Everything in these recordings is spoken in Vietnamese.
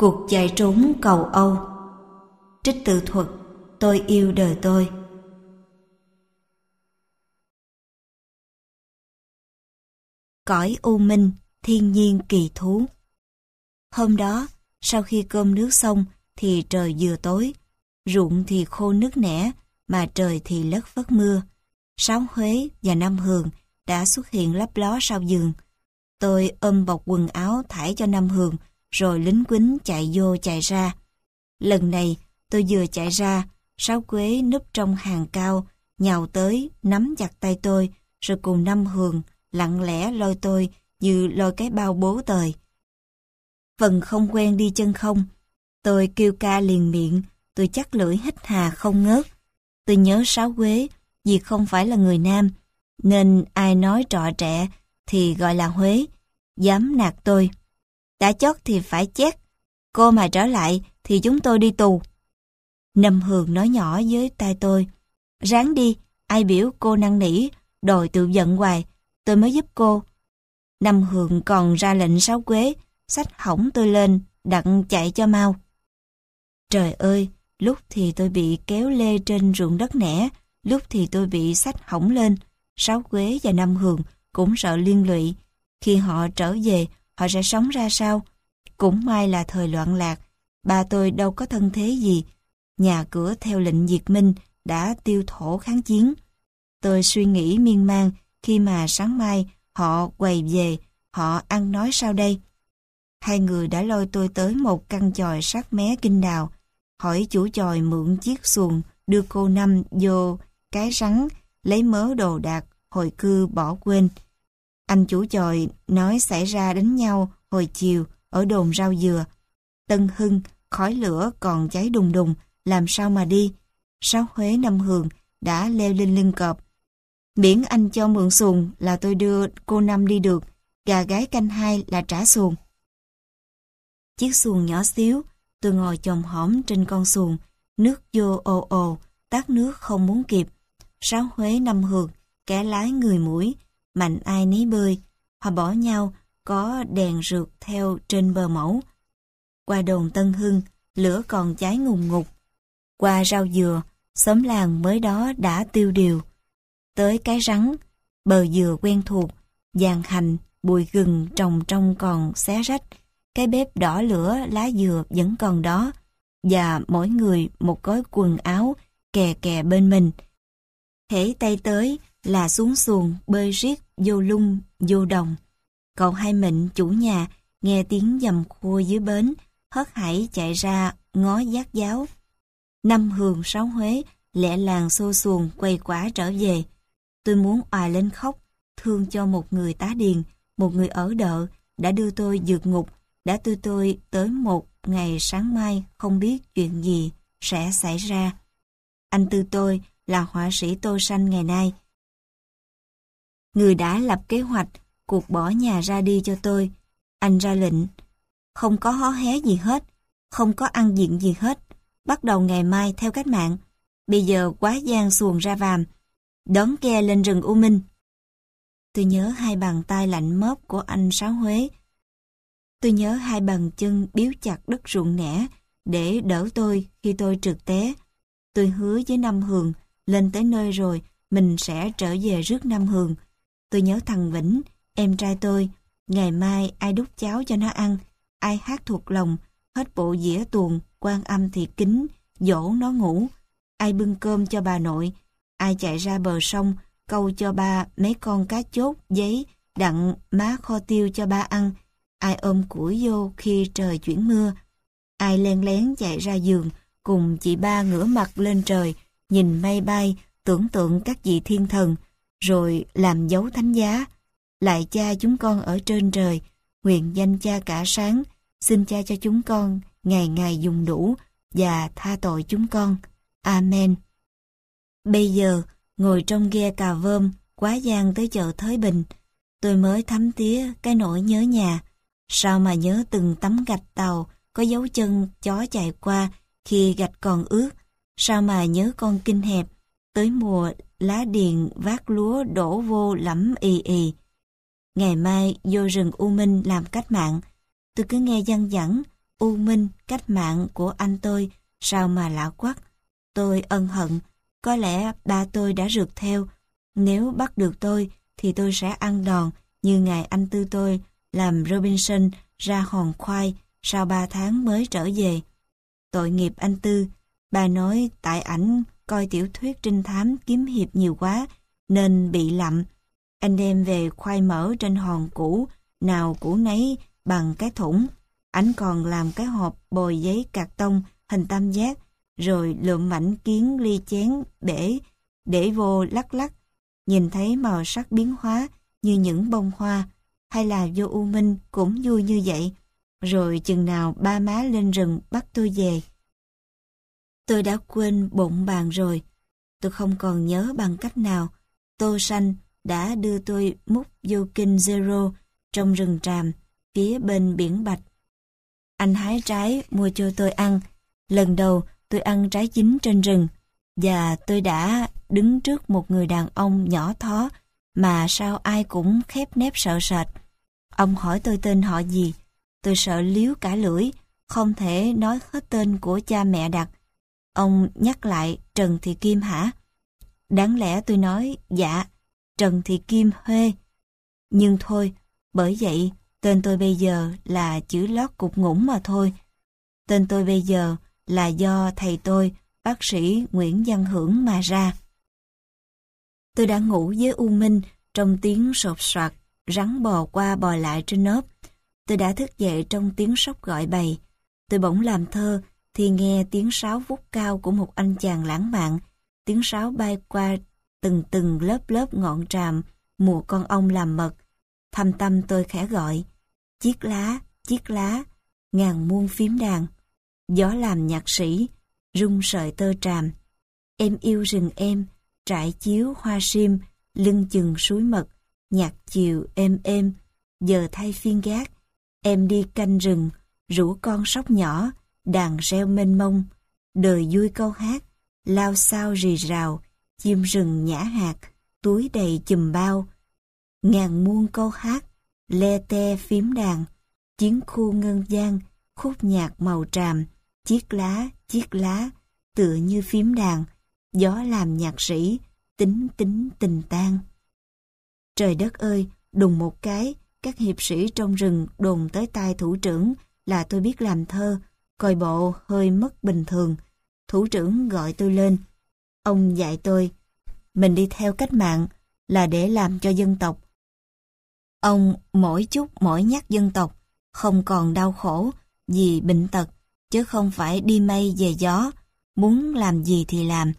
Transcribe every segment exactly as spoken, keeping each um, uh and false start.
Cuộc chạy trốn cầu Âu. Trích tự thuật Tôi yêu đời tôi. Cõi u minh, thiên nhiên kỳ thú. Hôm đó, sau khi cơm nước xong thì trời vừa tối, ruộng thì khô nứt nẻ, mà trời thì lất phất mưa. Sáu Huế và Năm Hường đã xuất hiện lấp ló sau giường. Tôi ôm bọc quần áo thải cho Năm Hường, rồi lính quýnh chạy vô chạy ra. Lần này, tôi vừa chạy ra, Sáu Quế núp trong hàng cao, nhào tới, nắm chặt tay tôi, rồi cùng Năm Hường lặng lẽ lôi tôi như lôi cái bao bố tời. Phần không quen đi chân không, tôi kêu ca liền miệng, tôi chắc lưỡi hít hà không ngớt. Tôi nhớ Sáu Quế, vì không phải là người Nam, nên ai nói trọ trẻ thì gọi là Huế, dám nạt tôi. Đã chót thì phải chét, cô mà trở lại thì chúng tôi đi tù. Năm Hường nói nhỏ với tai tôi, ráng đi, ai biểu cô năn nỉ, đòi tự giận hoài, tôi mới giúp cô. Năm Hường còn ra lệnh Sáu Quế, xách hỏng tôi lên, đặng chạy cho mau. Trời ơi, lúc thì tôi bị kéo lê trên ruộng đất nẻ, lúc thì tôi bị xách hỏng lên. Sáu Quế và Năm Hường cũng sợ liên lụy. Khi họ trở về, họ sẽ sống ra sao? Cũng may là thời loạn lạc, ba tôi đâu có thân thế gì. Nhà cửa theo lệnh diệt minh đã tiêu thổ kháng chiến. Tôi suy nghĩ miên man khi mà sáng mai họ quay về, họ ăn nói sao đây? Hai người đã lôi tôi tới một căn chòi sát mé kinh đào, hỏi chủ chòi mượn chiếc xuồng đưa cô Năm vô cái rắn, lấy mớ đồ đạc hồi cư bỏ quên. Anh chủ chòi nói xảy ra đánh nhau hồi chiều ở đồn rau dừa. Tân Hưng, khói lửa còn cháy đùng đùng, làm sao mà đi? Sáu Huế Năm Hường đã leo lên lưng cọp. Miễn anh cho mượn xuồng là tôi đưa cô Năm đi được, gà gái canh hai là trả xuồng. Chiếc xuồng nhỏ xíu, tôi ngồi chồm hổm trên con xuồng, nước vô ồ ồ, tát nước không muốn kịp. Sáu Huế Năm Hường, kẻ lái người mũi, mạnh ai nấy bơi. Họ bỏ nhau, có đèn rượt theo trên bờ mẫu. Qua đồn Tân Hưng, lửa còn cháy ngùng ngục. Qua rau dừa, xóm làng mới đó đã tiêu điều. Tới cái rắn, bờ dừa quen thuộc, vàng hành, bụi gừng trồng trong còn xé rách. Cái bếp đỏ lửa lá dừa vẫn còn đó, và mỗi người một gói quần áo kè kè bên mình. Hễ tay tới là xuống xuồng bơi riết vô lung vô đồng. Cậu Hai Mịnh chủ nhà nghe tiếng dầm khua dưới bến, hớt hải chạy ra ngó giác giáo. Năm Hường Sáu Huế lẹ làng xô xuồng quay quả trở về. Tôi muốn òa lên khóc, thương cho một người tá điền, một người ở đợ đã đưa tôi vượt ngục, đã đưa tôi tới một ngày sáng mai không biết chuyện gì sẽ xảy ra. Anh Tư tôi là họa sĩ tô tranh ngày nay, người đã lập kế hoạch cuộc bỏ nhà ra đi cho tôi. Anh ra lệnh, không có hó hé gì hết, không có ăn diện gì hết, bắt đầu ngày mai theo cách mạng. Bây giờ quá giang xuồng ra vàm, đón ghe lên rừng U Minh. Tôi nhớ hai bàn tay lạnh móp của anh Sáu Huế. Tôi nhớ hai bàn chân biếu chặt đất ruộng nẻ để đỡ tôi khi tôi trượt té. Tôi hứa với Năm Hường, lên tới nơi rồi mình sẽ trở về rước Năm Hường. Tôi nhớ thằng Vĩnh, em trai tôi, ngày mai ai đút cháo cho nó ăn, ai hát thuộc lòng, hết bộ dĩa tuồng, Quan Âm thì kính, dỗ nó ngủ, ai bưng cơm cho bà nội, ai chạy ra bờ sông, câu cho ba mấy con cá chốt, giấy, đặng má kho tiêu cho ba ăn, ai ôm củi vô khi trời chuyển mưa, ai len lén chạy ra giường, cùng chị ba ngửa mặt lên trời, nhìn mây bay, tưởng tượng các vị thiên thần, rồi làm dấu thánh giá. Lại cha chúng con ở trên trời, nguyện danh cha cả sáng, xin cha cho chúng con ngày ngày dùng đủ và tha tội chúng con. Amen. Bây giờ, ngồi trong ghe cà vơm, quá giang tới chợ Thới Bình, tôi mới thấm tía cái nỗi nhớ nhà. Sao mà nhớ từng tấm gạch tàu có dấu chân chó chạy qua khi gạch còn ướt. Sao mà nhớ con kinh hẹp, tới mùa lá điền vác lúa đổ vô lẫm ì ì. Ngày mai vô rừng U Minh làm cách mạng, tôi cứ nghe văng vẳng, U Minh, cách mạng của anh tôi, sao mà lạ quắc. Tôi ân hận, có lẽ ba tôi đã rượt theo. Nếu bắt được tôi, thì tôi sẽ ăn đòn như ngày anh tư tôi làm Robinson ra hòn khoai sau ba tháng mới trở về. Tội nghiệp anh Tư, bà nói tại ảnh coi tiểu thuyết trinh thám kiếm hiệp nhiều quá nên bị lậm. Anh đem về khoai mỡ trên hòn cũ, nào cũ nấy bằng cái thủng. Ảnh còn làm cái hộp bồi giấy cạc tông hình tam giác, rồi lượm mảnh kiến ly chén bể để vô lắc lắc. Nhìn thấy màu sắc biến hóa như những bông hoa, hay là vô U Minh cũng vui như vậy. Rồi chừng nào ba má lên rừng bắt tôi về. Tôi đã quên bụng bàn rồi. Tôi không còn nhớ bằng cách nào Tô Sanh đã đưa tôi múc vô kinh Zero trong rừng tràm phía bên biển Bạch. Anh hái trái mua cho tôi ăn. Lần đầu tôi ăn trái chín trên rừng, và tôi đã đứng trước một người đàn ông nhỏ thó mà sao ai cũng khép nép sợ sệt. Ông hỏi tôi tên họ gì. Tôi sợ líu cả lưỡi, không thể nói hết tên của cha mẹ đặt. Ông nhắc lại Trần Thị Kim hả? Đáng lẽ tôi nói dạ, Trần Thị Kim Huê. Nhưng thôi, bởi vậy tên tôi bây giờ là chữ lót cục ngủng mà thôi. Tên tôi bây giờ là do thầy tôi, bác sĩ Nguyễn Văn Hưởng mà ra. Tôi đã ngủ với U Minh trong tiếng sột soạt, rắn bò qua bò lại trên nớp. Tôi đã thức dậy trong tiếng sóc gọi bầy. Tôi bỗng làm thơ thì nghe tiếng sáo vút cao của một anh chàng lãng mạn. Tiếng sáo bay qua từng từng lớp lớp ngọn tràm mùa con ong làm mật. Thâm tâm tôi khẽ gọi: chiếc lá, chiếc lá, ngàn muôn phím đàn. Gió làm nhạc sĩ, rung sợi tơ tràm. Em yêu rừng em, trải chiếu hoa sim, lưng chừng suối mật, nhạc chiều êm êm. Giờ thay phiên gác, em đi canh rừng, rủ con sóc nhỏ, đàn reo mênh mông. Đời vui câu hát, lao sao rì rào, chim rừng nhả hạt, túi đầy chùm bao. Ngàn muôn câu hát, le te phím đàn, chiến khu ngân vang, khúc nhạc màu tràm. Chiếc lá, chiếc lá, tựa như phím đàn, gió làm nhạc sĩ, tính tính tình tang. Trời đất ơi, đùng một cái, các hiệp sĩ trong rừng đồn tới tai thủ trưởng là tôi biết làm thơ, coi bộ hơi mất bình thường. Thủ trưởng gọi tôi lên. Ông dạy tôi, mình đi theo cách mạng là để làm cho dân tộc. Ông mỗi chút mỗi nhắc dân tộc, không còn đau khổ vì bệnh tật, chứ không phải đi mây về gió, muốn làm gì thì làm.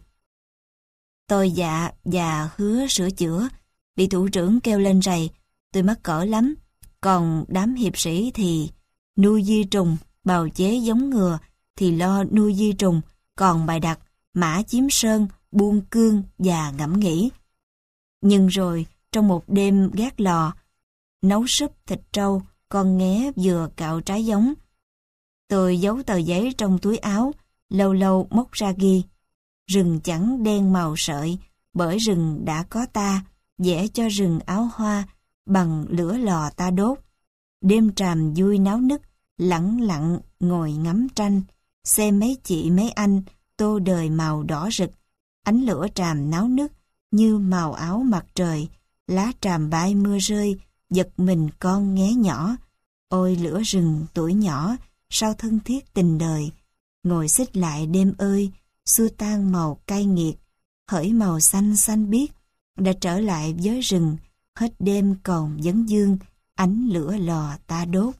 Tôi dạ và hứa sửa chữa, bị thủ trưởng kêu lên rầy, tôi mắc cỡ lắm. Còn đám hiệp sĩ thì nuôi di trùng, bào chế giống ngừa thì lo nuôi di trùng, còn bài đặt mã chiếm sơn, buông cương và ngẫm nghĩ. Nhưng rồi trong một đêm gác lò, nấu súp thịt trâu, con nghé vừa cạo trái giống. Tôi giấu tờ giấy trong túi áo, lâu lâu móc ra ghi: rừng chẳng đen màu sợi, bởi rừng đã có ta, vẽ cho rừng áo hoa, bằng lửa lò ta đốt. Đêm tràm vui náo nức, lẳng lặng ngồi ngắm tranh, xem mấy chị mấy anh tô đời màu đỏ rực. Ánh lửa tràm náo nức như màu áo mặt trời, lá tràm bay mưa rơi, giật mình con nghé nhỏ. Ôi lửa rừng tuổi nhỏ, sao thân thiết tình đời. Ngồi xích lại đêm ơi, xua tan màu cay nghiệt, hỡi màu xanh xanh biếc, đã trở lại với rừng, hết đêm còn vấn dương, ánh lửa lò ta đốt.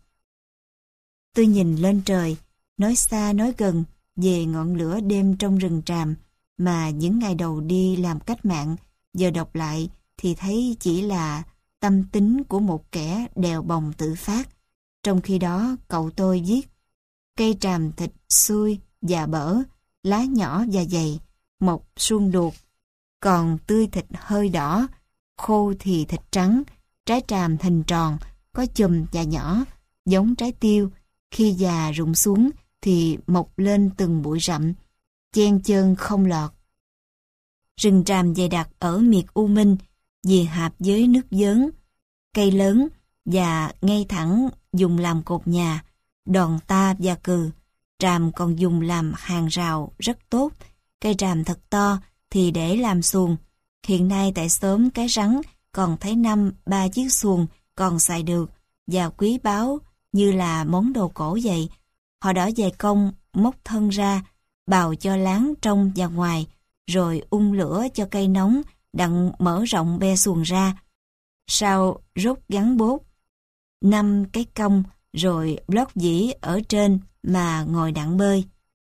Tôi nhìn lên trời, nói xa nói gần về ngọn lửa đêm trong rừng tràm, mà những ngày đầu đi làm cách mạng, giờ đọc lại thì thấy chỉ là tâm tính của một kẻ đèo bồng tự phát. Trong khi đó cậu tôi viết: cây tràm thịt xui và bở, lá nhỏ và dày, mọc suông đuột, còn tươi thịt hơi đỏ, khô thì thịt trắng. Trái tràm hình tròn, có chùm và nhỏ, giống trái tiêu. Khi già rụng xuống thì mọc lên từng bụi rậm, chen chơn không lọt. Rừng tràm dày đặc ở miệt U Minh, dì hạp với nước giớn, cây lớn và ngay thẳng dùng làm cột nhà. đòn ta và cừ. Tràm còn dùng làm hàng rào rất tốt. Cây tràm thật to thì để làm xuồng. Hiện nay tại xóm Cái Rắn còn thấy năm ba chiếc xuồng còn xài được và quý báu như là món đồ cổ vậy. Họ đỏ dày công móc thân ra, bào cho láng trong và ngoài, rồi ung lửa cho cây nóng đặng mở rộng be xuồng ra. Sau rốt gắn bốt, năm cái cong rồi block dĩ ở trên mà ngồi đặng bơi.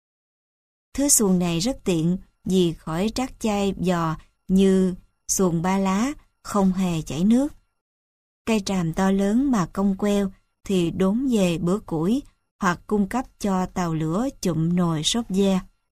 Thứ xuồng này rất tiện vì khỏi trát chai giò như xuồng ba lá, không hề chảy nước. Cây tràm to lớn mà cong queo thì đốn về bữa củi hoặc cung cấp cho tàu lửa chụm nồi sốt da.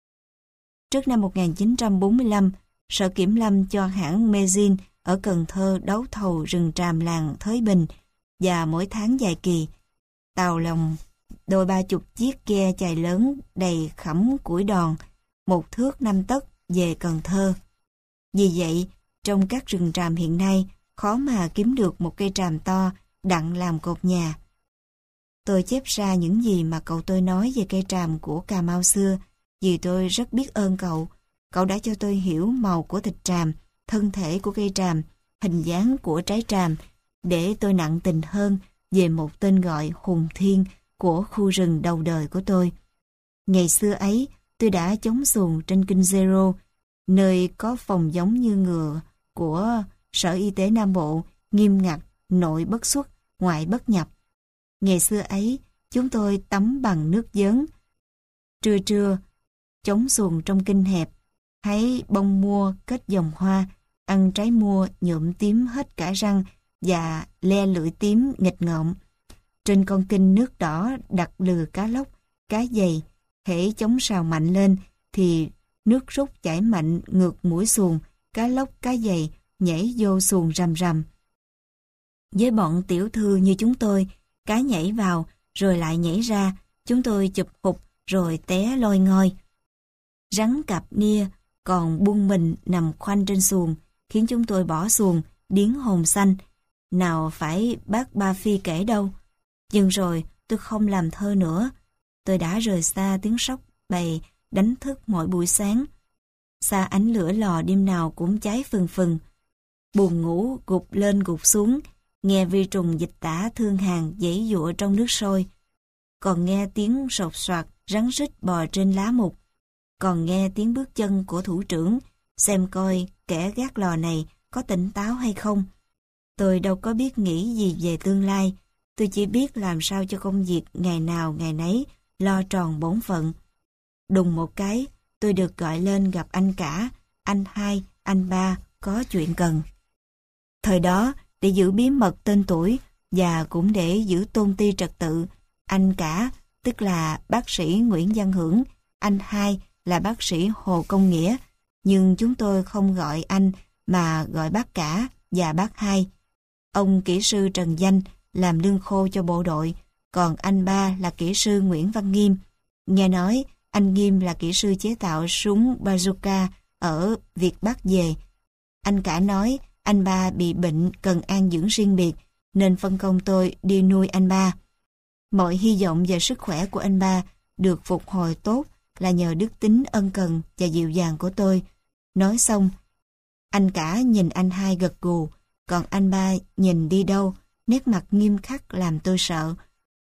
Trước năm một nghìn chín trăm bốn mươi lăm, Sở Kiểm lâm cho hãng Mezin ở Cần Thơ đấu thầu rừng tràm làng Thới Bình và mỗi tháng dài kỳ, tàu lòng đôi ba chục chiếc ghe chài lớn đầy khẩm củi đòn, một thước năm tấc về Cần Thơ. Vì vậy, trong các rừng tràm hiện nay, khó mà kiếm được một cây tràm to đặng làm cột nhà. Tôi chép ra những gì mà cậu tôi nói về cây tràm của Cà Mau xưa, vì tôi rất biết ơn cậu. Cậu đã cho tôi hiểu màu của thịt tràm, thân thể của cây tràm, hình dáng của trái tràm, để tôi nặng tình hơn về một tên gọi hùng thiên của khu rừng đầu đời của tôi. Ngày xưa ấy, tôi đã chống xuồng trên Kinh Zero, nơi có phòng giống như ngựa của Sở Y tế Nam Bộ, nghiêm ngặt, nội bất xuất, ngoại bất nhập. Ngày xưa ấy, chúng tôi tắm bằng nước giếng. Trưa trưa, chống xuồng trong kinh hẹp, hái bông mua kết dòng hoa, ăn trái mua nhuộm tím hết cả răng và le lưỡi tím nghịch ngợm. Trên con kinh nước đỏ đặt lừa cá lóc, cá dày, hễ chống sào mạnh lên thì nước rút chảy mạnh ngược mũi xuồng, cá lóc cá dày nhảy vô xuồng rầm rầm. Với bọn tiểu thư như chúng tôi, cá nhảy vào rồi lại nhảy ra, chúng tôi chụp hụt rồi té loi ngoi. Rắn cặp nia còn buông mình nằm khoanh trên xuồng, khiến chúng tôi bỏ xuồng, điếng hồn xanh. Nào phải bác Ba Phi kể đâu. Nhưng rồi tôi không làm thơ nữa. Tôi đã rời xa tiếng sóc bầy đánh thức mỗi buổi sáng. Xa ánh lửa lò đêm nào cũng cháy phừng phừng. Buồn ngủ gục lên gục xuống, nghe vi trùng dịch tả thương hàn giãy giụa trong nước sôi. Còn nghe tiếng sột soạt rắn rít bò trên lá mục. Còn nghe tiếng bước chân của thủ trưởng, xem coi kẻ gác lò này có tỉnh táo hay không. Tôi đâu có biết nghĩ gì về tương lai, tôi chỉ biết làm sao cho công việc ngày nào ngày nấy lo tròn bổn phận. Đùng một cái, tôi được gọi lên gặp anh cả, anh hai, anh ba có chuyện cần. Thời đó, để giữ bí mật tên tuổi và cũng để giữ tôn ti trật tự, anh cả, tức là bác sĩ Nguyễn Văn Hưởng, anh hai là bác sĩ Hồ Công Nghĩa, nhưng chúng tôi không gọi anh mà gọi bác cả và bác hai. Ông kỹ sư Trần Danh làm lương khô cho bộ đội, còn anh ba là kỹ sư Nguyễn Văn Nghiêm. Nghe nói anh Nghiêm là kỹ sư chế tạo súng bazooka ở Việt Bắc về. Anh cả nói anh ba bị bệnh cần an dưỡng riêng biệt, nên phân công tôi đi nuôi anh ba. Mọi hy vọng về sức khỏe của anh ba được phục hồi tốt là nhờ đức tính ân cần và dịu dàng của tôi. Nói xong, anh cả nhìn anh hai gật gù, còn anh ba nhìn đi đâu, nét mặt nghiêm khắc làm tôi sợ.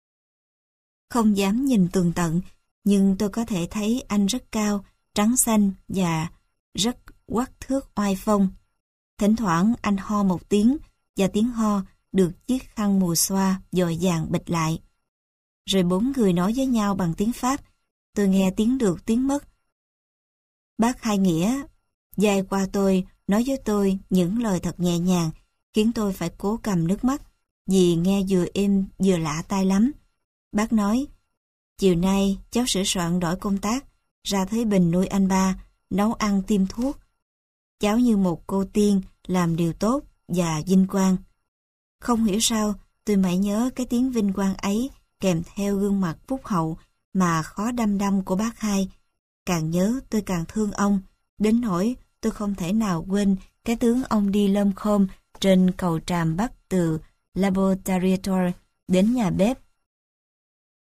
Không dám nhìn tường tận, nhưng tôi có thể thấy anh rất cao, trắng xanh và rất quắc thước oai phong. Thỉnh thoảng anh ho một tiếng, và tiếng ho được chiếc khăn mùa xoa dội vàng bịt lại. Rồi bốn người nói với nhau bằng tiếng Pháp, tôi nghe tiếng được tiếng mất. Bác Hai Nghĩa dài qua tôi, nói với tôi những lời thật nhẹ nhàng, khiến tôi phải cố cầm nước mắt, vì nghe vừa êm vừa lạ tai lắm. Bác nói, chiều nay cháu sửa soạn đổi công tác, ra Thới Bình nuôi anh ba, nấu ăn tiêm thuốc. Cháu như một cô tiên, làm điều tốt và vinh quang. Không hiểu sao, tôi mãi nhớ cái tiếng vinh quang ấy kèm theo gương mặt phúc hậu mà khó đăm đăm của bác Hai. Càng nhớ tôi càng thương ông, đến nỗi tôi không thể nào quên cái tướng ông đi lơm khôm trên cầu tràm bắc từ Laboratoire đến nhà bếp.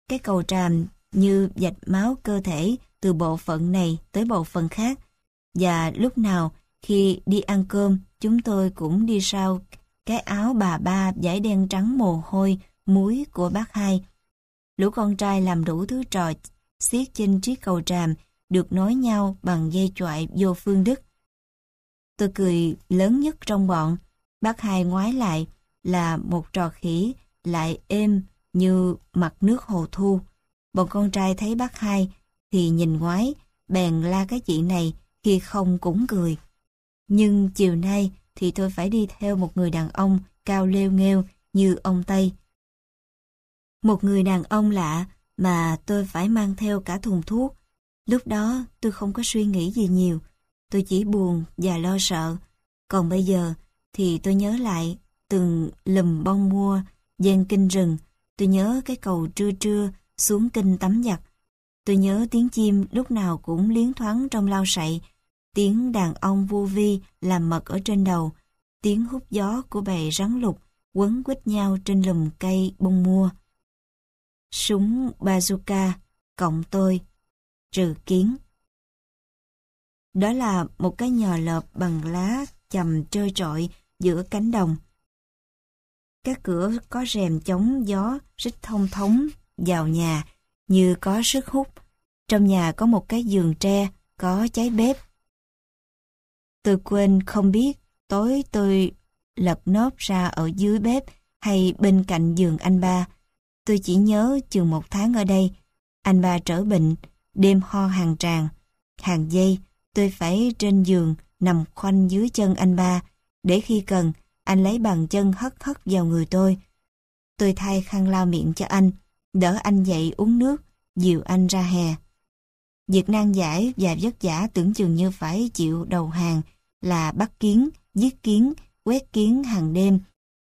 Cái cầu tràm như vạch máu cơ thể từ bộ phận này tới bộ phận khác. Và lúc nào khi đi ăn cơm, chúng tôi cũng đi sau cái áo bà ba dải đen trắng mồ hôi, muối của bác hai. Lũ con trai làm đủ thứ trò xiết trên chiếc cầu tràm, được nối nhau bằng dây choại vô phương Đức. Tôi cười lớn nhất trong bọn. Bác hai ngoái lại là một trò khỉ, lại êm như mặt nước hồ thu. Bọn con trai thấy bác hai thì nhìn ngoái, bèn la cái chị này, khi không cũng cười. Nhưng chiều nay thì tôi phải đi theo một người đàn ông cao lêu nghêu như ông Tây. Một người đàn ông lạ mà tôi phải mang theo cả thùng thuốc. Lúc đó tôi không có suy nghĩ gì nhiều, tôi chỉ buồn và lo sợ. Còn bây giờ thì tôi nhớ lại từng lùm bông mua, gian kinh rừng. Tôi nhớ cái cầu trưa trưa xuống kinh tắm giặt. Tôi nhớ tiếng chim lúc nào cũng liến thoáng trong lau sậy, tiếng đàn ông vu vi làm mật ở trên đầu, tiếng hút gió của bầy rắn lục quấn quýt nhau trên lùm cây bông mua. Súng bazooka, cộng tôi, trừ Kiến. Đó là một cái nhò lợp bằng lá chầm trơ trọi giữa cánh đồng. Các cửa có rèm chống gió rít thông thống vào nhà như có sức hút. Trong nhà có một cái giường tre, có cháy bếp. Tôi quên không biết tối tôi lật nốt ra ở dưới bếp hay bên cạnh giường anh ba. Tôi chỉ nhớ chừng một tháng ở đây, anh ba trở bệnh, đêm ho hàng tràng. Hàng giây, tôi phải trên giường nằm khoanh dưới chân anh ba, để khi cần, anh lấy bàn chân hất hất vào người tôi. Tôi thay khăn lau miệng cho anh, đỡ anh dậy uống nước, dìu anh ra hè. Việc nan giải và vất vả tưởng chừng như phải chịu đầu hàng là bắt kiến, giết kiến, quét kiến hàng đêm.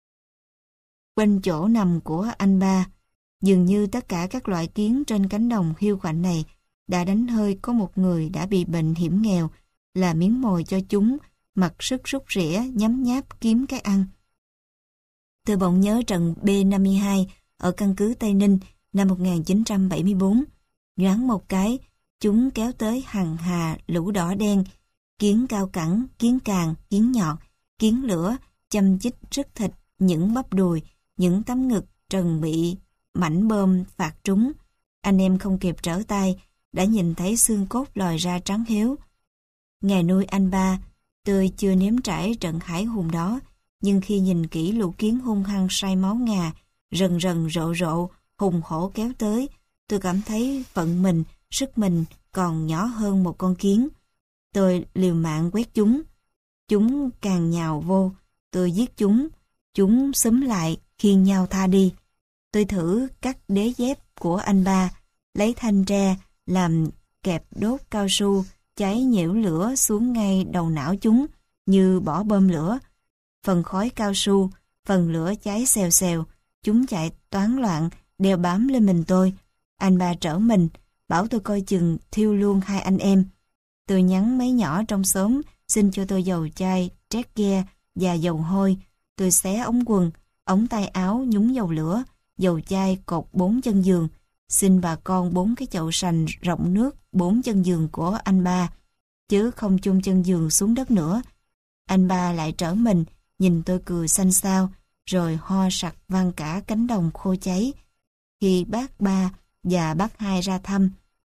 Quanh chỗ nằm của anh ba, dường như tất cả các loại kiến trên cánh đồng hiu quạnh này đã đánh hơi có một người đã bị bệnh hiểm nghèo, là miếng mồi cho chúng, mặc sức rút rỉa, nhấm nháp kiếm cái ăn. Tôi bỗng nhớ trận B năm mươi hai ở căn cứ Tây Ninh năm một nghìn chín trăm bảy mươi tư. Nhoáng một cái, chúng kéo tới hằng hà lũ đỏ đen, kiến cao cẳng, kiến càng, kiến nhọt, kiến lửa, châm chích rứt thịt, những bắp đùi, những tấm ngực trần bị mảnh bơm phạt trúng. Anh em không kịp trở tay, đã nhìn thấy xương cốt lòi ra trắng hiếu. Ngày nuôi anh ba, tôi chưa nếm trải trận hải hùng đó, nhưng khi nhìn kỹ lũ kiến hung hăng say máu ngà, rần rần rộ rộ, hùng hổ kéo tới, tôi cảm thấy phận mình, sức mình còn nhỏ hơn một con kiến. Tôi liều mạng quét chúng. Chúng càng nhào vô, tôi giết chúng. Chúng xúm lại, khiêng nhau tha đi. Tôi thử cắt đế dép của anh ba, lấy thanh tre, làm kẹp đốt cao su, cháy nhiễu lửa xuống ngay đầu não chúng, như bỏ bơm lửa. Phần khói cao su, phần lửa cháy xèo xèo, chúng chạy toán loạn, đeo bám lên mình tôi. Anh ba trở mình, bảo tôi coi chừng thiêu luôn hai anh em. Tôi nhắn mấy nhỏ trong xóm, xin cho tôi dầu chai, trét ghe và dầu hôi. Tôi xé ống quần, ống tay áo nhúng dầu lửa, dầu chai cột bốn chân giường. Xin bà con bốn cái chậu sành rộng nước bốn chân giường của anh ba, chứ không chôn chân giường xuống đất nữa. Anh ba lại trở mình, nhìn tôi cười xanh xao, rồi ho sặc văng cả cánh đồng khô cháy. Khi bác ba và bác hai ra thăm,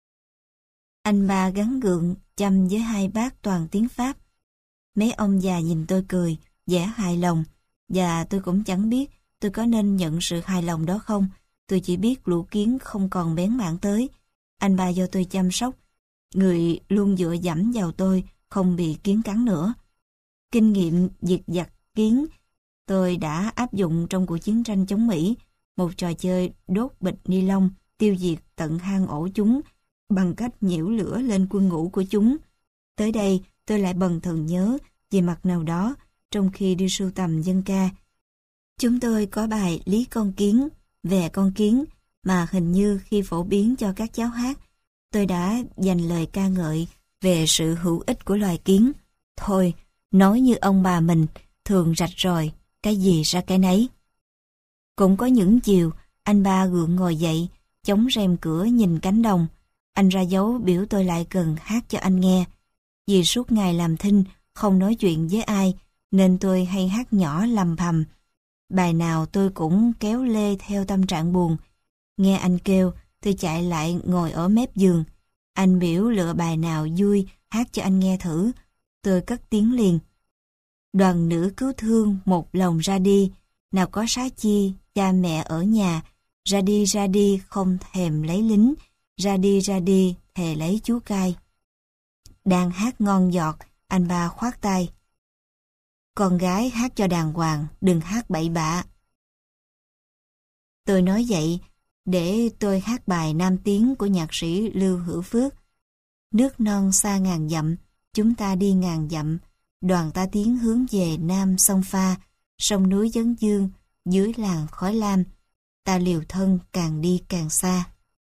anh ba gắn gượng chăm với hai bác toàn tiếng Pháp. Mấy ông già nhìn tôi cười, vẻ hài lòng, và tôi cũng chẳng biết tôi có nên nhận sự hài lòng đó không. Tôi chỉ biết lũ kiến không còn bén mảng tới. Anh ba do tôi chăm sóc, người luôn dựa dẫm vào tôi, không bị kiến cắn nữa. Kinh nghiệm diệt giặc kiến tôi đã áp dụng trong cuộc chiến tranh chống Mỹ, một trò chơi đốt bịch ni lông, tiêu diệt tận hang ổ chúng bằng cách nhiễu lửa lên quân ngũ của chúng. Tới đây tôi lại bần thần nhớ về mặt nào đó trong khi đi sưu tầm dân ca. Chúng tôi có bài Lý con kiến, về con kiến mà hình như khi phổ biến cho các cháu hát, tôi đã dành lời ca ngợi về sự hữu ích của loài kiến. Thôi, nói như ông bà mình, thường rạch ròi, cái gì ra cái nấy. Cũng có những chiều, anh ba gượng ngồi dậy, chống rèm cửa nhìn cánh đồng. Anh ra dấu biểu tôi lại gần hát cho anh nghe. Vì suốt ngày làm thinh, không nói chuyện với ai, nên tôi hay hát nhỏ lầm bầm. Bài nào tôi cũng kéo lê theo tâm trạng buồn. Nghe anh kêu, tôi chạy lại ngồi ở mép giường. Anh biểu lựa bài nào vui, hát cho anh nghe thử. Tôi cất tiếng liền. Đoàn nữ cứu thương một lòng ra đi, nào có xá chi, cha mẹ ở nhà. Ra đi ra đi không thèm lấy lính, ra đi ra đi thề lấy chú cai. Đang hát ngon giọt, anh ba khoát tay. Con gái hát cho đàng hoàng, đừng hát bậy bạ. Tôi nói vậy, để tôi hát bài nam tiếng của nhạc sĩ Lưu Hữu Phước. Nước non xa ngàn dặm, chúng ta đi ngàn dặm, đoàn ta tiến hướng về nam sông Pha, sông núi Vấn Dương, dưới làng khói lam, ta liều thân càng đi càng xa.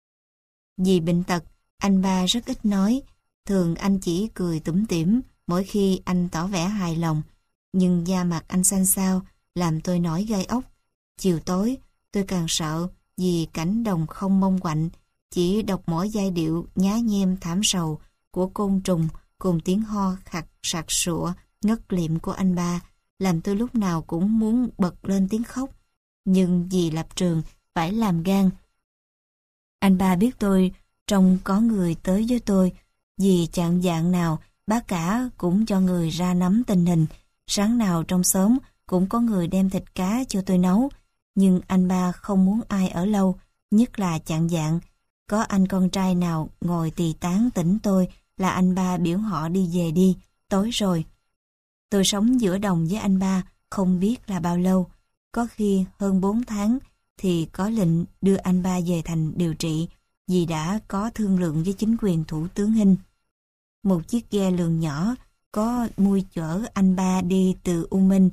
Vì bệnh tật, anh ba rất ít nói, thường anh chỉ cười tủm tỉm mỗi khi anh tỏ vẻ hài lòng, nhưng da mặt anh xanh xao làm tôi nổi gai ốc. Chiều tối, tôi càng sợ vì cảnh đồng không mông quạnh, chỉ đọc mỗi giai điệu nhá nhem thảm sầu của côn trùng cùng tiếng ho khặt sặc sụa ngất liệm của anh ba, làm tôi lúc nào cũng muốn bật lên tiếng khóc, nhưng vì lập trường phải làm gan. Anh ba biết tôi trông có người tới với tôi, vì chạng dạng nào bác cả cũng cho người ra nắm tình hình, sáng nào trong xóm cũng có người đem thịt cá cho tôi nấu, nhưng anh ba không muốn ai ở lâu, nhất là chạng dạng. Có anh con trai nào ngồi tì tán tỉnh tôi là anh ba biểu họ đi về đi, tối rồi. Tôi sống giữa đồng với anh ba không biết là bao lâu, có khi hơn bốn tháng thì có lệnh đưa anh ba về thành điều trị vì đã có thương lượng với chính quyền thủ tướng Hinh. Một chiếc ghe lường nhỏ có mui chở anh ba đi từ U Minh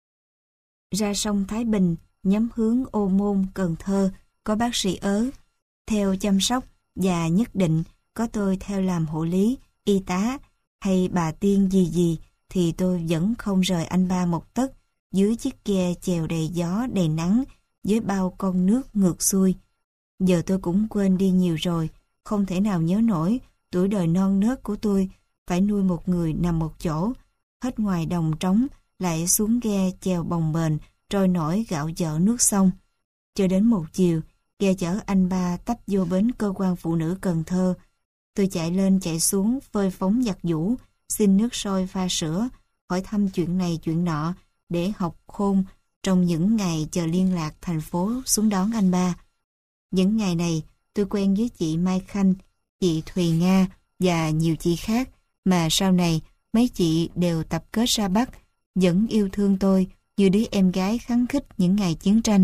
ra sông Thái Bình nhắm hướng Ô Môn, Cần Thơ, có bác sĩ ớ theo chăm sóc và nhất định có tôi theo làm hộ lý, y tá hay bà tiên gì gì thì tôi vẫn không rời anh ba một tấc dưới chiếc ghe chèo đầy gió đầy nắng với bao con nước ngược xuôi. Giờ tôi cũng quên đi nhiều rồi, không thể nào nhớ nổi tuổi đời non nớt của tôi phải nuôi một người nằm một chỗ, hết ngoài đồng trống lại xuống ghe chèo bồng bềnh trôi nổi gạo dở nước sông. Cho đến một chiều, ghe chở anh ba tấp vô bến cơ quan phụ nữ Cần Thơ. Tôi chạy lên chạy xuống phơi phóng giặt giũ, xin nước sôi pha sữa, hỏi thăm chuyện này chuyện nọ để học khôn trong những ngày chờ liên lạc thành phố xuống đón anh ba. Những ngày này tôi quen với chị Mai Khanh, chị Thùy Nga và nhiều chị khác mà sau này mấy chị đều tập kết ra Bắc, vẫn yêu thương tôi như đứa em gái khắng khích những ngày chiến tranh.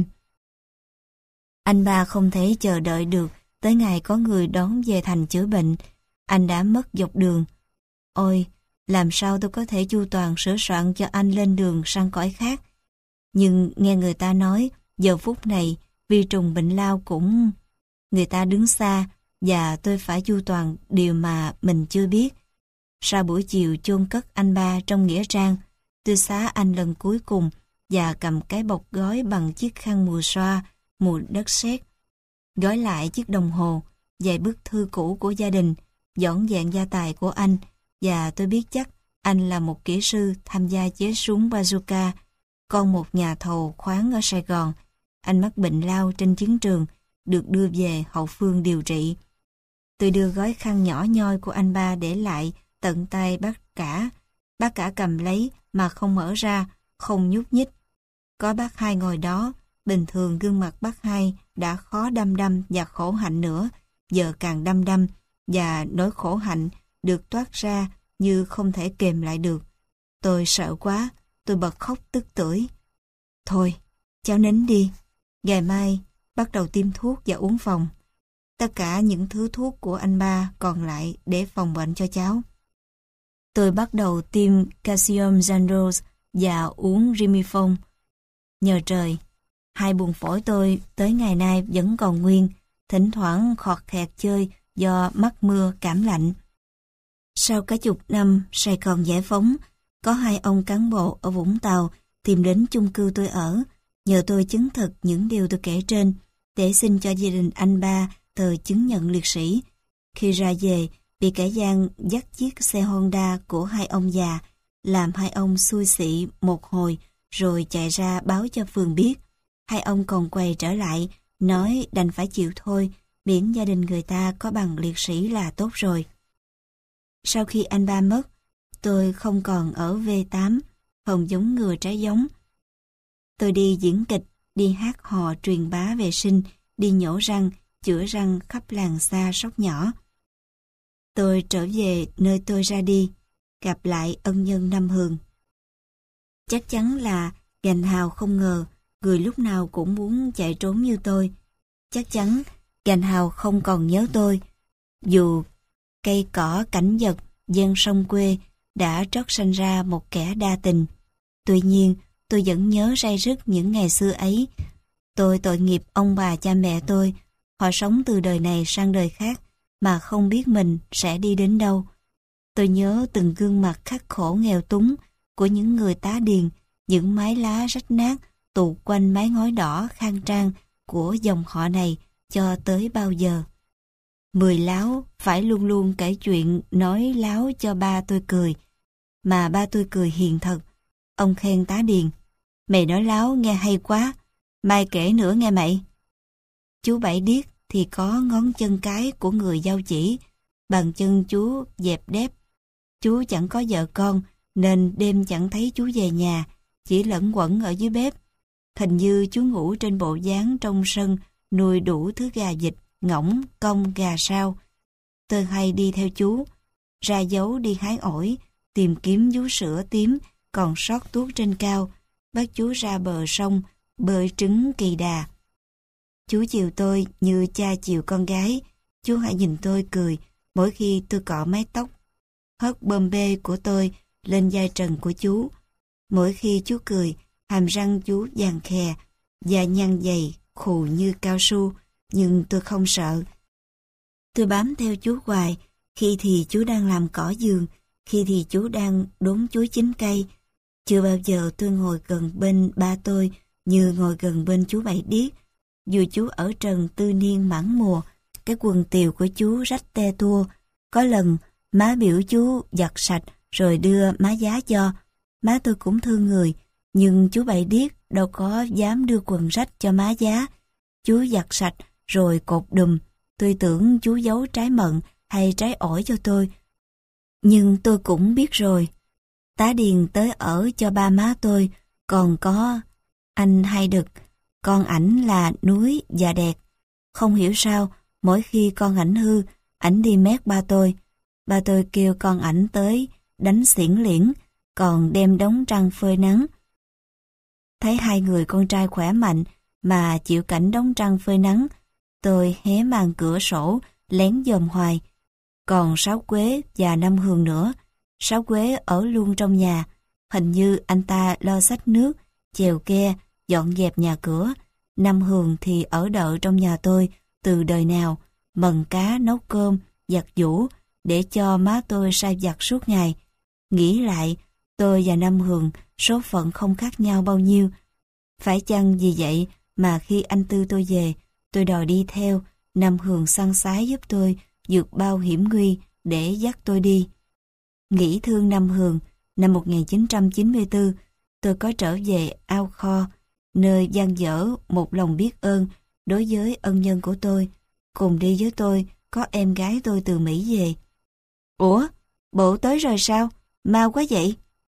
Anh ba không thể chờ đợi được tới ngày có người đón về thành chữa bệnh. Anh đã mất dọc đường. Ôi, làm sao tôi có thể chu toàn sửa soạn cho anh lên đường sang cõi khác. Nhưng nghe người ta nói, giờ phút này, vi trùng bệnh lao cũng... Người ta đứng xa, và tôi phải chu toàn điều mà mình chưa biết. Sau buổi chiều chôn cất anh ba trong nghĩa trang, tôi xá anh lần cuối cùng và cầm cái bọc gói bằng chiếc khăn mùa xoa, mùa đất sét. Gói lại chiếc đồng hồ, vài bức thư cũ của gia đình, dọn dẹn gia tài của anh, và tôi biết chắc anh là một kỹ sư tham gia chế súng bazooka, con một nhà thầu khoáng ở Sài Gòn. Anh mắc bệnh lao trên chiến trường, được đưa về hậu phương điều trị. Tôi đưa gói khăn nhỏ nhoi của anh ba để lại tận tay bác cả. Bác cả cầm lấy mà không mở ra, không nhúc nhích. Có bác hai ngồi đó, bình thường gương mặt bác hai đã khó đăm đăm và khổ hạnh nữa, giờ càng đăm đăm và nỗi khổ hạnh được toát ra như không thể kềm lại được. Tôi sợ quá, tôi bật khóc tức tưởi. Thôi, cháu nín đi. Ngày mai bắt đầu tiêm thuốc và uống phòng. Tất cả những thứ thuốc của anh ba còn lại để phòng bệnh cho cháu. Tôi bắt đầu tiêm calcium xanrose và uống Rimifon. Nhờ trời, hai buồng phổi tôi tới ngày nay vẫn còn nguyên, thỉnh thoảng khọt khẹt chơi do mắc mưa cảm lạnh. Sau cả chục năm Sài Gòn giải phóng, có hai ông cán bộ ở Vũng Tàu tìm đến chung cư tôi ở, nhờ tôi chứng thực những điều tôi kể trên, để xin cho gia đình anh ba tờ chứng nhận liệt sĩ. Khi ra về, bị kẻ gian dắt chiếc xe Honda của hai ông già, làm hai ông xui xị một hồi, rồi chạy ra báo cho phường biết. Hai ông còn quay trở lại, nói đành phải chịu thôi, miễn gia đình người ta có bằng liệt sĩ là tốt rồi. Sau khi anh ba mất, tôi không còn ở V tám, phòng giống ngừa trái giống. Tôi đi diễn kịch, đi hát hò truyền bá vệ sinh, đi nhổ răng, chữa răng khắp làng xa Sóc Nhỏ. Tôi trở về nơi tôi ra đi, gặp lại ân nhân Năm Hường. Chắc chắn là Gành Hào không ngờ người lúc nào cũng muốn chạy trốn như tôi. Chắc chắn Gành Hào không còn nhớ tôi, dù cây cỏ cảnh vật gian sông quê đã trót sanh ra một kẻ đa tình. Tuy nhiên, tôi vẫn nhớ ray rứt những ngày xưa ấy. Tôi tội nghiệp ông bà cha mẹ tôi, họ sống từ đời này sang đời khác mà không biết mình sẽ đi đến đâu. Tôi nhớ từng gương mặt khắc khổ nghèo túng của những người tá điền, những mái lá rách nát tụ quanh mái ngói đỏ khang trang của dòng họ này cho tới bao giờ. Mười láo phải luôn luôn kể chuyện nói láo cho ba tôi cười, mà ba tôi cười hiền thật. Ông khen tá điền: "Mày nói láo nghe hay quá, mai kể nữa nghe mày." Chú Bảy Điếc thì có ngón chân cái của người giao chỉ, bàn chân chú dẹp đép. Chú chẳng có vợ con nên đêm chẳng thấy chú về nhà, chỉ lẩn quẩn ở dưới bếp. Hình như chú ngủ trên bộ dáng trong sân nuôi đủ thứ gà vịt, ngỗng, công, gà sao. Tôi hay đi theo chú, ra dấu đi hái ổi, tìm kiếm vú sữa tím còn sót tuốt trên cao, bắt chú ra bờ sông, bơi trứng kỳ đà. Chú chiều tôi như cha chiều con gái. Chú hãy nhìn tôi cười mỗi khi tôi cọ mái tóc hớt bơm bê của tôi lên vai trần của chú. Mỗi khi chú cười, hàm răng chú vàng khè, da nhăn dày, khù như cao su, nhưng tôi không sợ. Tôi bám theo chú hoài, khi thì chú đang làm cỏ giường, khi thì chú đang đốn chuối chín cây. Chưa bao giờ tôi ngồi gần bên ba tôi như ngồi gần bên chú Bảy Điếc. Dù chú ở trần tư niên mãn mùa, cái quần tiều của chú rách te tua. Có lần má biểu chú giặt sạch rồi đưa má giá cho. Má tôi cũng thương người, nhưng chú Bảy Điếc đâu có dám đưa quần rách cho má giá. Chú giặt sạch rồi cột đùm. Tôi tưởng chú giấu trái mận hay trái ổi cho tôi. Nhưng tôi cũng biết rồi. Tá điền tới ở cho ba má tôi, còn có anh Hai Đực, con ảnh là Núi và Đẹt. Không hiểu sao, mỗi khi con ảnh hư, ảnh đi mét ba tôi. Ba tôi kêu con ảnh tới đánh xỉn liễn, còn đem đống trăng phơi nắng. Thấy hai người con trai khỏe mạnh mà chịu cảnh đống trăng phơi nắng, tôi hé màn cửa sổ lén dòm hoài. Còn Sáu Quế và Năm Hường nữa. Sáu Quế ở luôn trong nhà, hình như anh ta lo xách nước, chèo ke, dọn dẹp nhà cửa. Năm Hường thì ở đợ trong nhà tôi từ đời nào, mần cá, nấu cơm, giặt giũ để cho má tôi sai vặt suốt ngày. Nghĩ lại, tôi và Năm Hường số phận không khác nhau bao nhiêu. Phải chăng vì vậy mà khi anh Tư tôi về, tôi đòi đi theo, Năm Hường săn sái giúp tôi vượt bao hiểm nguy để dắt tôi đi. Nghĩ thương Năm Hường, năm một nghìn chín trăm chín mươi tư, tôi có trở về Ao Kho, nơi dang dở một lòng biết ơn đối với ân nhân của tôi. Cùng đi với tôi có em gái tôi từ Mỹ về. "Ủa, bộ tới rồi sao? Mau quá vậy?"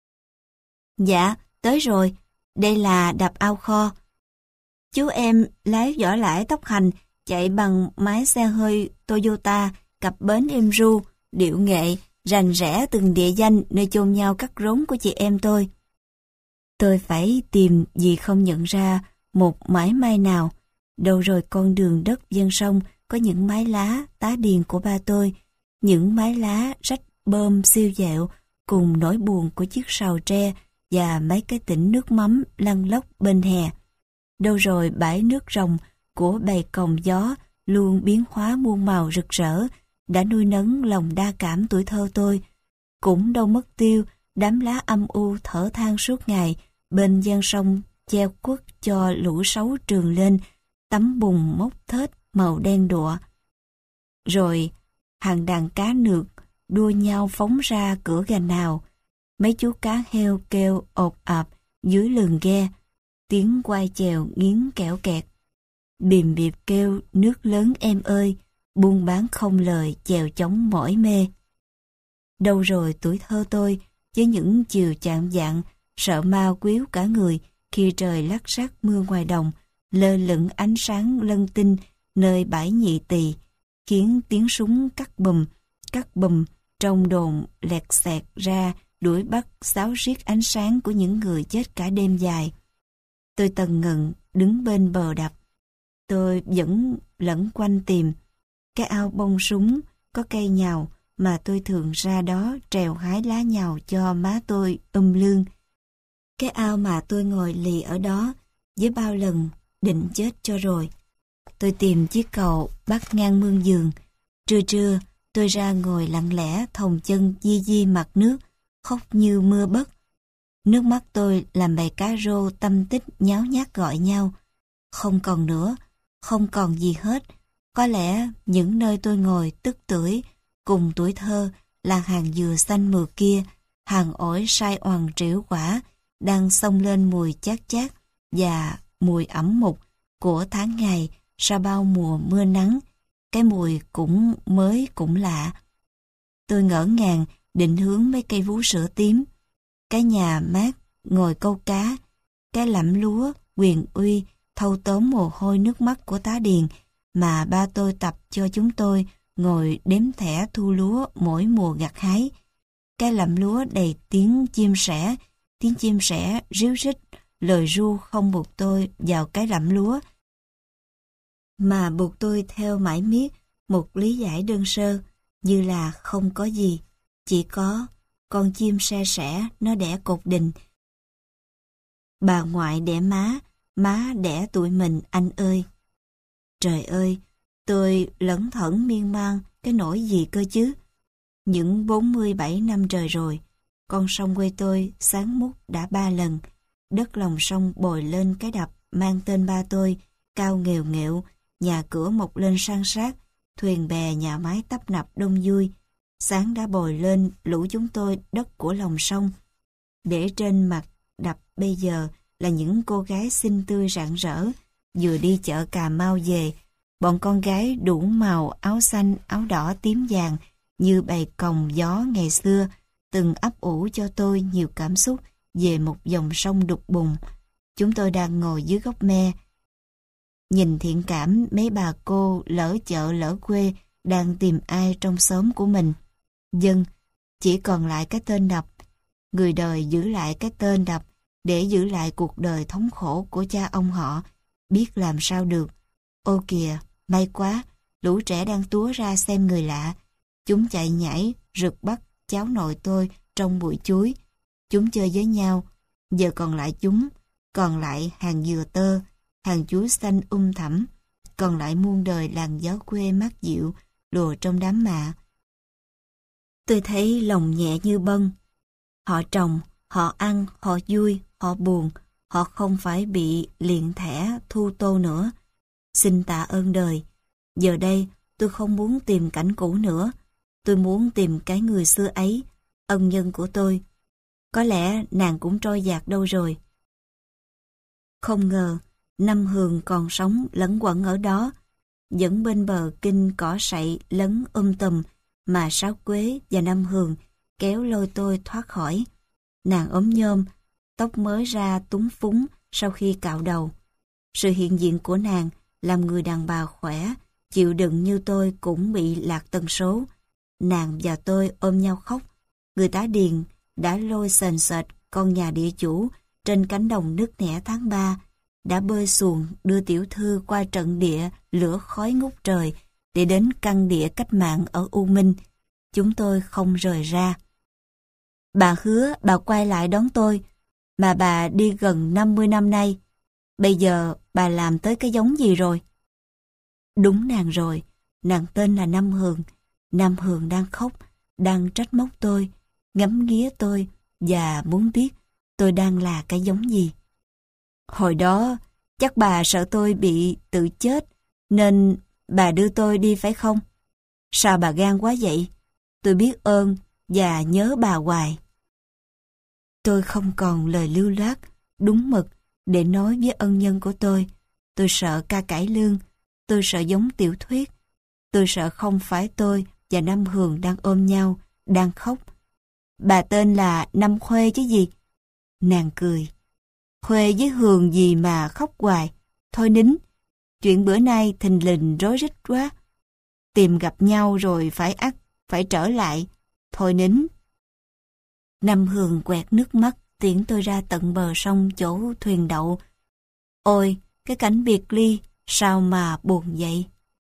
"Dạ, tới rồi. Đây là đập Ao Kho. Chú em lái vỏ lãi tốc hành, chạy bằng máy xe hơi Toyota, cặp bến êm ru, điệu nghệ, rành rẽ từng địa danh nơi chôn nhau cắt rốn của chị em tôi." Tôi phải tìm vì không nhận ra một mãi may nào. Đâu rồi con đường đất ven sông có những mái lá tá điền của ba tôi, những mái lá rách bơm siêu dẹo cùng nỗi buồn của chiếc sào tre và mấy cái tỉnh nước mắm lăn lóc bên hè. Đâu rồi bãi nước rồng của bầy còng gió luôn biến hóa muôn màu rực rỡ, đã nuôi nấng lòng đa cảm tuổi thơ tôi. Cũng đâu mất tiêu đám lá âm u thở than suốt ngày bên gian sông che khuất cho lũ sấu trường lên, tấm bùn mốc thết màu đen đụa. Rồi hàng đàn cá nược đua nhau phóng ra cửa gành nào. Mấy chú cá heo kêu ộp ạp dưới lường ghe, tiếng quay chèo nghiến kẽo kẹt. Bìm bịp kêu nước lớn em ơi, buôn bán không lời chèo chống mỏi mê. Đâu rồi tuổi thơ tôi, với những chiều chạng vạng, sợ ma quýu cả người khi trời lắc rắc mưa ngoài đồng, lơ lửng ánh sáng lân tinh nơi bãi Nhị Tỳ, khiến tiếng súng cắt bùm, cắt bùm trong đồn lẹt xẹt ra đuổi bắt xáo riết ánh sáng của những người chết cả đêm dài. Tôi tần ngần đứng bên bờ đập. Tôi vẫn lẫn quanh tìm cái ao bông súng có cây nhào mà tôi thường ra đó trèo hái lá nhào cho má tôi um lương. Cái ao mà tôi ngồi lì ở đó với bao lần định chết cho rồi. Tôi tìm chiếc cầu bắc ngang mương giường. Trưa trưa tôi ra ngồi lặng lẽ thòng chân di di mặt nước, khóc như mưa bất. Nước mắt tôi làm bầy cá rô tâm tích nháo nhác gọi nhau. Không còn nữa, không còn gì hết. Có lẽ những nơi tôi ngồi tức tưởi cùng tuổi thơ là hàng dừa xanh mượt kia, hàng ổi sai oằn trĩu quả đang xông lên mùi chát chát và mùi ẩm mục của tháng ngày sau bao mùa mưa nắng. Cái mùi cũng mới cũng lạ. Tôi ngỡ ngàng định hướng mấy cây vú sữa tím, cái nhà mát ngồi câu cá, cái lẫm lúa quyền uy thâu tóm mồ hôi nước mắt của tá điền mà ba tôi tập cho chúng tôi ngồi đếm thẻ thu lúa mỗi mùa gặt hái. Cái lẫm lúa đầy tiếng chim sẻ, tiếng chim sẻ ríu rít, lời ru không buộc tôi vào cái lẫm lúa, mà buộc tôi theo mãi miết một lý giải đơn sơ, như là không có gì, chỉ có con chim se sẻ nó đẻ cột đình. Bà ngoại đẻ má, má đẻ tụi mình anh ơi. Trời ơi, tôi lẩn thẩn miên man cái nỗi gì cơ chứ. Những bốn mươi bảy năm trời rồi, con sông quê tôi sáng mút đã ba lần. Đất lòng sông bồi lên cái đập mang tên ba tôi, cao nghèo nghẹo, nhà cửa mọc lên san sát, thuyền bè nhà máy tấp nập đông vui. Sáng đã bồi lên lũ chúng tôi đất của lòng sông. Để trên mặt đập bây giờ là những cô gái xinh tươi rạng rỡ, vừa đi chợ Cà Mau về. Bọn con gái đủ màu áo xanh, áo đỏ, tím vàng như bầy còng gió ngày xưa, từng ấp ủ cho tôi nhiều cảm xúc về một dòng sông đục bùn. Chúng tôi đang ngồi dưới gốc me, nhìn thiện cảm mấy bà cô lỡ chợ lỡ quê đang tìm ai trong xóm của mình. Dân, chỉ còn lại cái tên đập. Người đời giữ lại cái tên đập để giữ lại cuộc đời thống khổ của cha ông họ. Biết làm sao được. Ô kìa, may quá, lũ trẻ đang túa ra xem người lạ. Chúng chạy nhảy, rượt bắt cháu nội tôi trong bụi chuối. Chúng chơi với nhau. Giờ còn lại chúng, còn lại hàng dừa tơ, hàng chuối xanh um thẳm, còn lại muôn đời làn gió quê mát dịu lùa trong đám mạ. Tôi thấy lòng nhẹ như bâng. Họ trồng, họ ăn, họ vui, họ buồn, họ không phải bị liệng thẻ thu tô nữa. Xin tạ ơn đời. Giờ đây tôi không muốn tìm cảnh cũ nữa. Tôi muốn tìm cái người xưa ấy, ân nhân của tôi. Có lẽ nàng cũng trôi dạt đâu rồi. Không ngờ Năm Hường còn sống lẫn quẩn ở đó, vẫn bên bờ kinh cỏ sậy lấn um tùm mà Sáu Quế và Năm Hường kéo lôi tôi thoát khỏi. Nàng ốm nhôm, tóc mới ra túng phúng sau khi cạo đầu. Sự hiện diện của nàng làm người đàn bà khỏe, chịu đựng như tôi cũng bị lạc tần số. Nàng và tôi ôm nhau khóc. Người tá điền đã lôi sền sệt con nhà địa chủ trên cánh đồng nứt nẻ tháng ba, đã bơi xuồng đưa tiểu thư qua trận địa lửa khói ngút trời để đến căn địa cách mạng ở U Minh. Chúng tôi không rời ra. Bà hứa bà quay lại đón tôi, mà bà đi gần năm mươi năm nay. Bây giờ bà làm tới cái giống gì rồi? Đúng nàng rồi, nàng tên là Năm Hường. Năm Hường đang khóc, đang trách móc tôi, ngắm nghía tôi và muốn biết tôi đang là cái giống gì. Hồi đó, Chắc bà sợ tôi bị tự chết, nên bà đưa tôi đi phải không? Sao bà gan quá vậy? Tôi biết ơn và nhớ bà hoài. Tôi không còn lời lưu loát, đúng mực để nói với ân nhân của tôi. Tôi sợ ca cải lương, tôi sợ giống tiểu thuyết, tôi sợ không phải tôi và Năm Hường đang ôm nhau, đang khóc. Bà tên là Năm Khuê chứ gì? Nàng cười. Khuê với Hường gì mà khóc hoài. Thôi nín, chuyện bữa nay thình lình rối rít quá. Tìm gặp nhau rồi phải ắt, phải trở lại. Thôi nín. Năm Hường quẹt nước mắt tiễn tôi ra tận bờ sông chỗ thuyền đậu. Ôi, cái cảnh biệt ly, sao mà buồn vậy?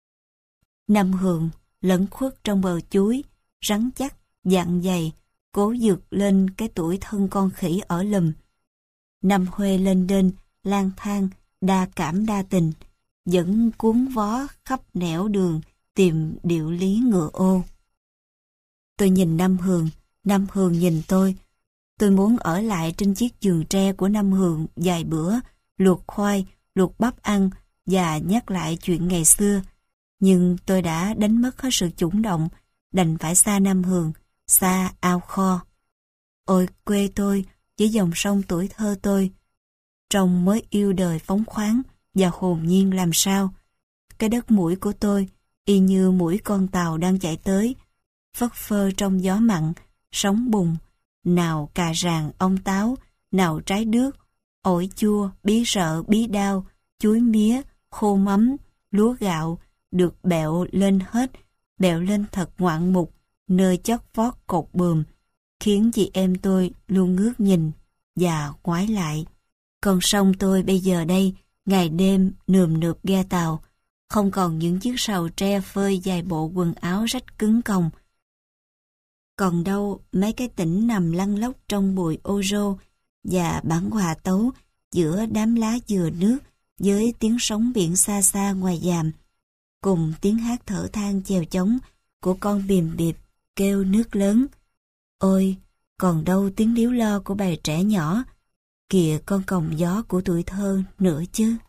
Năm Hường lẫn khuất trong bờ chuối, rắn chắc, dạn dày, cố vượt lên cái tuổi thân con khỉ ở lùm. Năm Huê lên đên, lang thang, đa cảm đa tình, vẫn cuốn vó khắp nẻo đường tìm điệu lý ngựa ô. Tôi nhìn Năm Hường, Năm Hường nhìn tôi. Tôi muốn ở lại trên chiếc giường tre của Năm Hường vài bữa, luộc khoai, luộc bắp ăn và nhắc lại chuyện ngày xưa. Nhưng tôi đã đánh mất hết sự chủng động, đành phải xa Năm Hường, xa ao kho. Ôi quê tôi, với dòng sông tuổi thơ tôi, trông mới yêu đời phóng khoáng và hồn nhiên làm sao. Cái đất mũi của tôi, y như mũi con tàu đang chạy tới, phất phơ trong gió mặn, sóng bùng, nào cà ràng ong táo, nào trái đước, ổi chua, bí rợ, bí đao, chuối mía, khô mắm, lúa gạo, được bẹo lên hết, bẹo lên thật ngoạn mục, nơi chót vót cột buồm, khiến chị em tôi luôn ngước nhìn và ngoái lại. Còn sông tôi bây giờ đây, ngày đêm nườm nượp ghe tàu, không còn những chiếc sầu tre phơi vài bộ quần áo rách cứng còng. Còn đâu mấy cái tỉnh nằm lăn lóc trong bụi ô rô và bản hòa tấu giữa đám lá dừa nước với tiếng sóng biển xa xa ngoài dàm, cùng tiếng hát thở than chèo chống của con bìm bịp kêu nước lớn. Ôi, còn đâu tiếng líu lo của bầy trẻ nhỏ, kìa con còng gió của tuổi thơ nữa chứ.